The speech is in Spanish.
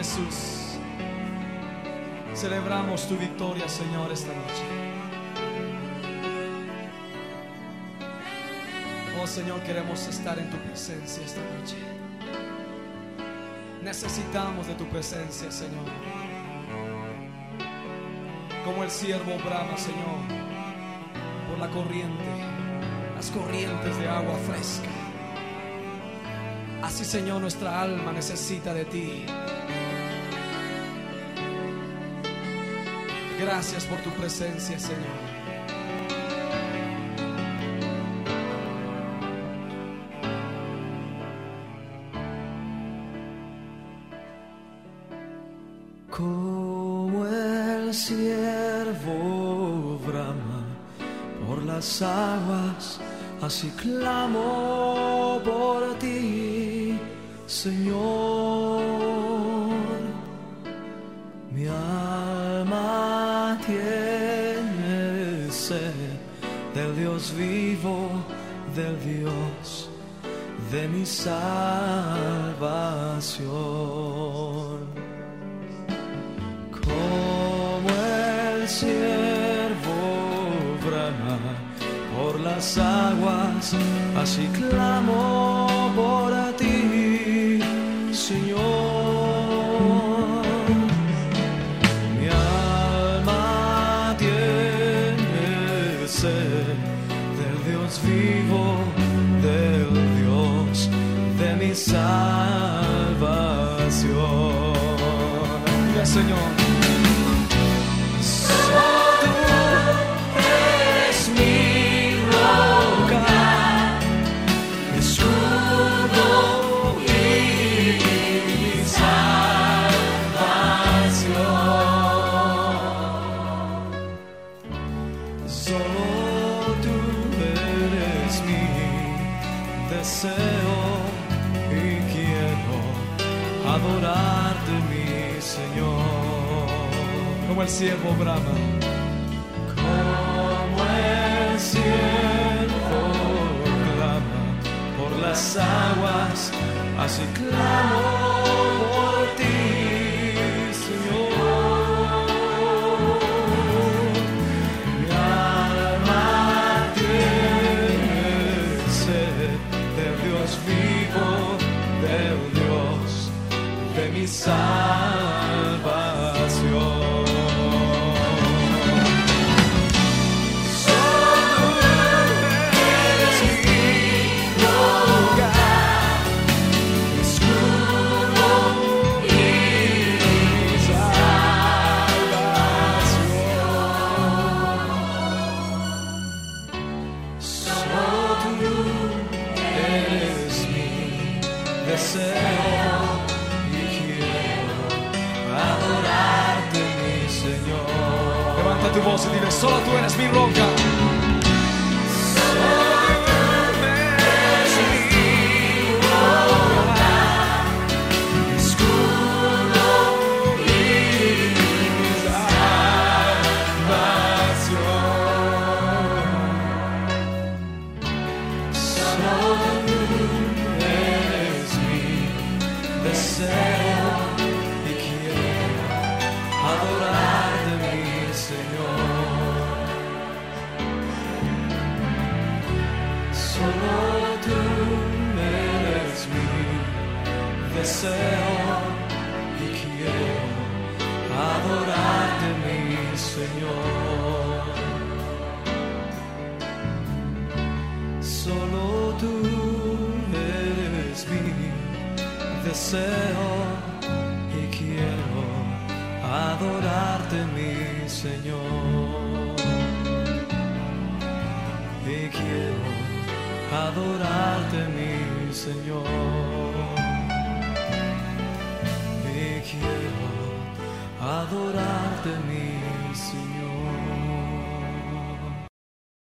Jesús. Celebramos tu victoria, Señor, esta noche. Oh Señor, queremos estar en tu presencia esta noche. Necesitamos de tu presencia, Señor. Como el siervo brama, Señor, por la corriente, las corrientes de agua fresca. Así, Señor, nuestra alma necesita de ti. Gracias por tu presencia, Señor. Como el ciervo brama por las aguas, así clamo por ti, Señor. Mi alma tiene sed del Dios vivo, del Dios de mi salvación. Como el ciervo brama por las aguas, así clamo por ti, Señor. Mi alma tiene sed del Dios vivo, del Dios de mi salvación. Gracias, Señor. Y quiero adorarte, mi Señor. Como el siervo brama, como el ciervo clama por las aguas, así clamo por ti, Señor. Mi alma tiene sed del Dios vivo, del Dios de mi salvación. Deseo y quiero adorarte, mi Señor. levanta tu voz y dile: solo tú eres mi roca. Deseo y quiero adorarte, mi Señor. Solo tú eres mi deseo y quiero adorarte, mi Señor. Solo tú eres mi deseo y quiero adorarte, mi Señor. Y quiero adorarte, mi Señor. Y quiero adorarte, mi Señor.